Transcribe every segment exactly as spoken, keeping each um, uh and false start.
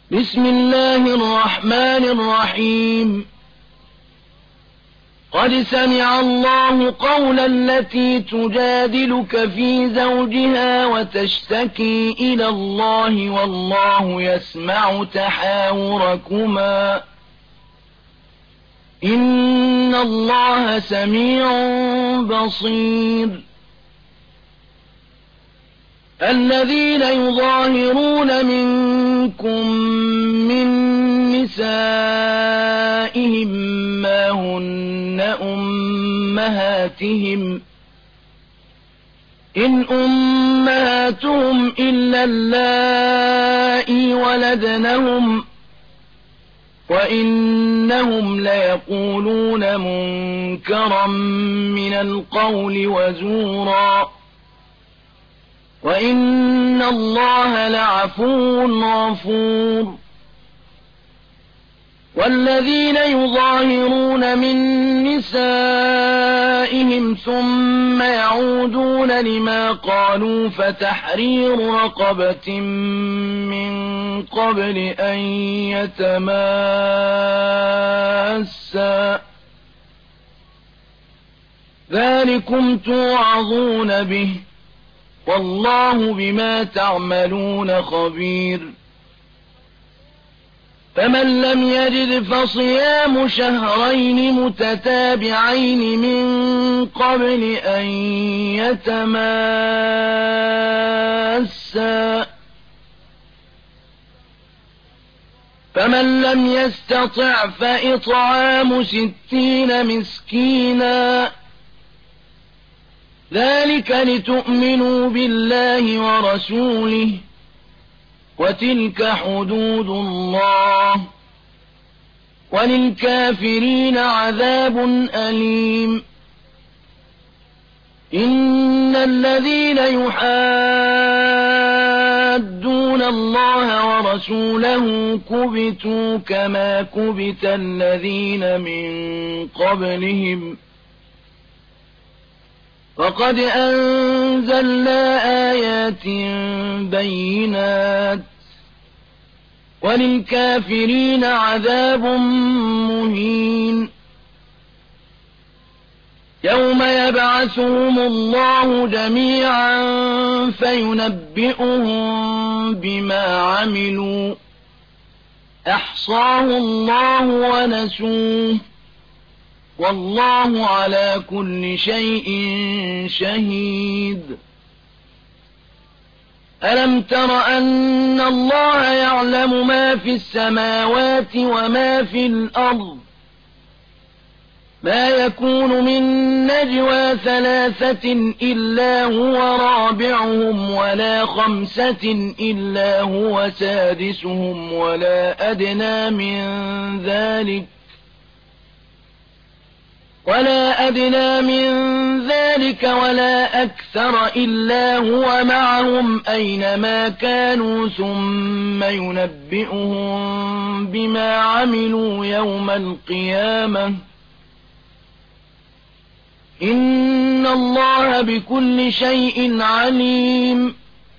بسم الله الرحمن الرحيم قد سمع الله قول التي تجادلك في زوجها وتشتكي إلى الله والله يسمع تحاوركما إن الله سميع بصير الذين يظاهرون منكم من نسائهم ما هن أمهاتهم إن أمهاتهم إلا اللائي ولدنهم وإنهم ليقولون منكرا من القول وزورا وإن الله لعفو غفور والذين يظاهرون من نسائهم ثم يعودون لما قالوا فتحرير رقبة من قبل أن يتماسا ذلكم توعظون به والله بما تعملون خبير فمن لم يجد فصيام شهرين متتابعين من قبل أن يتماسا فمن لم يستطع فإطعام ستين مسكينا ذلك لتؤمنوا بالله ورسوله وتلك حدود الله وللكافرين عذاب أليم إن الذين يحادون الله ورسوله كبتوا كما كبت الذين من قبلهم وقد أنزلنا آيات بينات وللكافرين عذاب مهين يوم يبعثهم الله جميعا فينبئهم بما عملوا أحصاه الله ونسوه والله على كل شيء شهيد ألم تر أن الله يعلم ما في السماوات وما في الأرض ما يكون من نجوى ثلاثة إلا هو رابعهم ولا خمسة إلا هو سادسهم ولا أدنى من ذلك ولا أدنى من ذلك ولا أكثر إلا هو معهم أينما كانوا ثم ينبئهم بما عملوا يوم القيامة إن الله بكل شيء عليم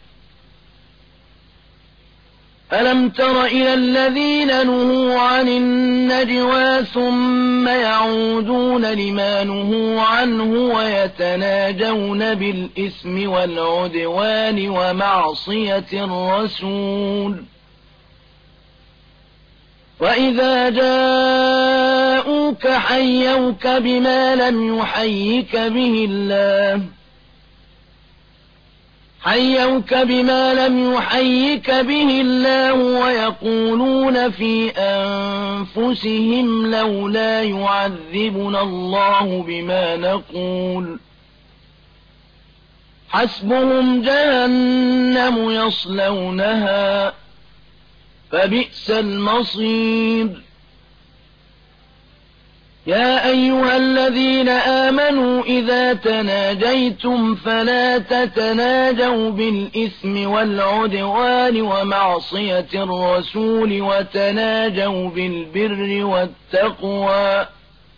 ألم تر إلى الذين نهوا عن النجوى ثم يعودون لما نهوا عنه ويتناجون بالإثم والعدوان ومعصية الرسول وإذا جاءوك حيوك بما لم يحيك به الله حيوك بما لم يحيك به الله ويقولون في أنفسهم لولا يعذبنا الله بما نقول حسبهم جهنم يصلونها فبئس المصير يا أيها الذين آمنوا إذا تناجيتم فلا تتناجوا بالإثم والعدوان ومعصية الرسول وتناجوا بالبر والتقوى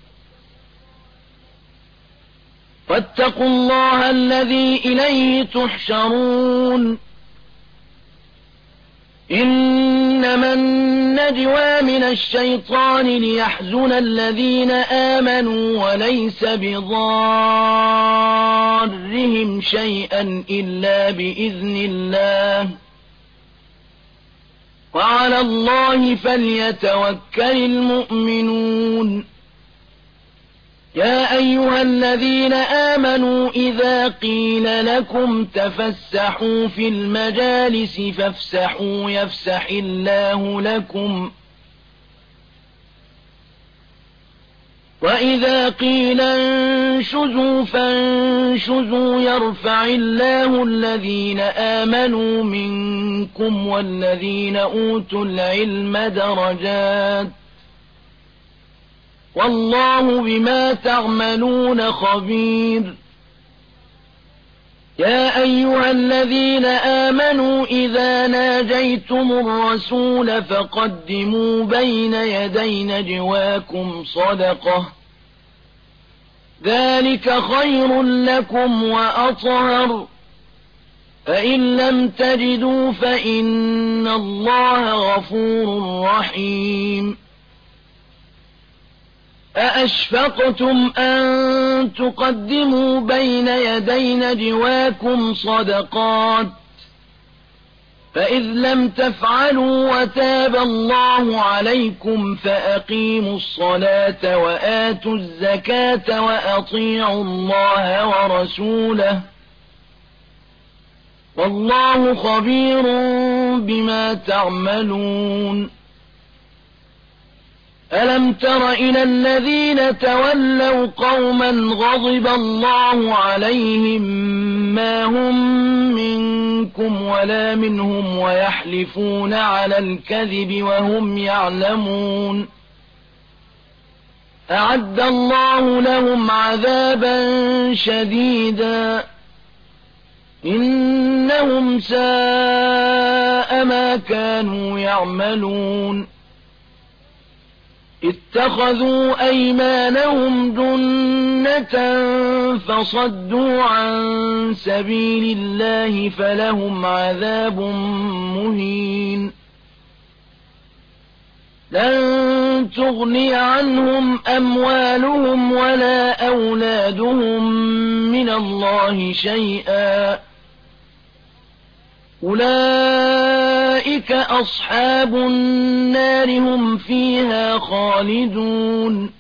واتقوا الله الذي إليه تحشرون إن إنما النجوى من الشيطان ليحزن الذين آمنوا وليس بضارهم شيئا إلا بإذن الله وعلى الله فليتوكل المؤمنون يا أيها الذين آمنوا إذا قيل لكم تفسحوا في المجالس فافسحوا يفسح الله لكم وإذا قيل انشزوا فانشزوا يرفع الله الذين آمنوا منكم والذين أوتوا العلم درجات والله بما تعملون خبير يا أيها الذين آمنوا إذا ناجيتم الرسول فقدموا بين يدي نجواكم صدقة ذلك خير لكم وأطهر فإن لم تجدوا فإن الله غفور رحيم أأشفقتم أن تقدموا بين يدي نجواكم صدقات فإذ لم تفعلوا وتاب الله عليكم فأقيموا الصلاة وآتوا الزكاة وأطيعوا الله ورسوله والله خبير بما تعملون ألم تر إلى الذين تولوا قوما غضب الله عليهم ما هم منكم ولا منهم ويحلفون على الكذب وهم يعلمون أعد الله لهم عذابا شديدا إنهم ساء ما كانوا يعملون اتخذوا أيمانهم جنة فصدوا عن سبيل الله فلهم عذاب مهين لن تغني عنهم أموالهم ولا أولادهم من الله شيئا أولئك أصحاب النار هم فيها خالدون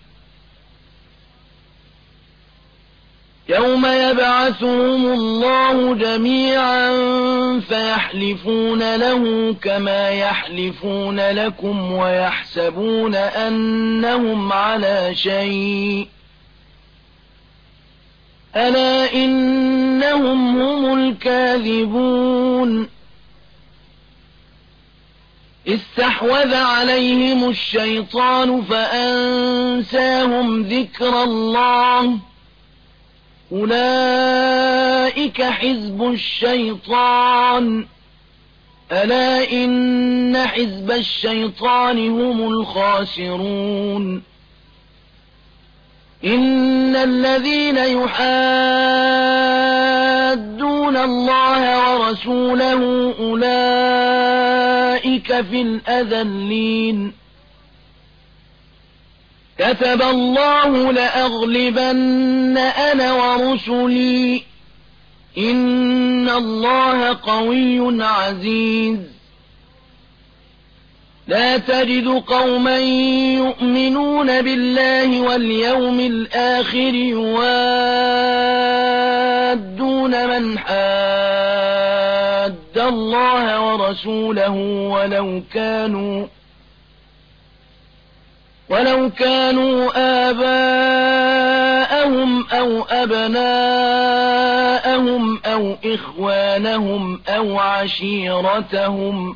يوم يبعثهم الله جميعا فيحلفون له كما يحلفون لكم ويحسبون أنهم على شيء ألا إنهم هم الكاذبون استحوذ عليهم الشيطان فأنساهم ذكر الله أولئك حزب الشيطان ألا إن حزب الشيطان هم الخاسرون إن الذين يحادون الله ورسوله أولئك في الأذلين كتب الله لأغلبن أنا ورسلي إن الله قوي عزيز لا تجد قوما يؤمنون بالله واليوم الآخر يوادون من حاد الله ورسوله ولو كانوا ولو كانوا آباءهم أو أبناءهم أو إخوانهم أو عشيرتهم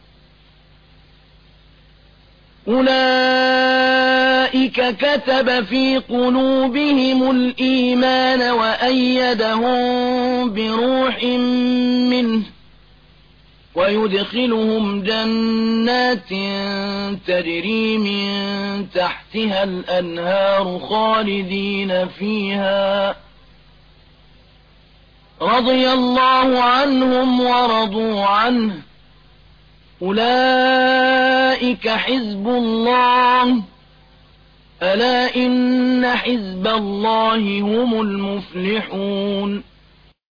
أولئك كتب في قلوبهم الإيمان وأيدهم بروح منه ويدخلهم جنات تجري من تحتها الأنهار خالدين فيها رضي الله عنهم ورضوا عنه أولئك حزب الله ألا إن حزب الله هم المفلحون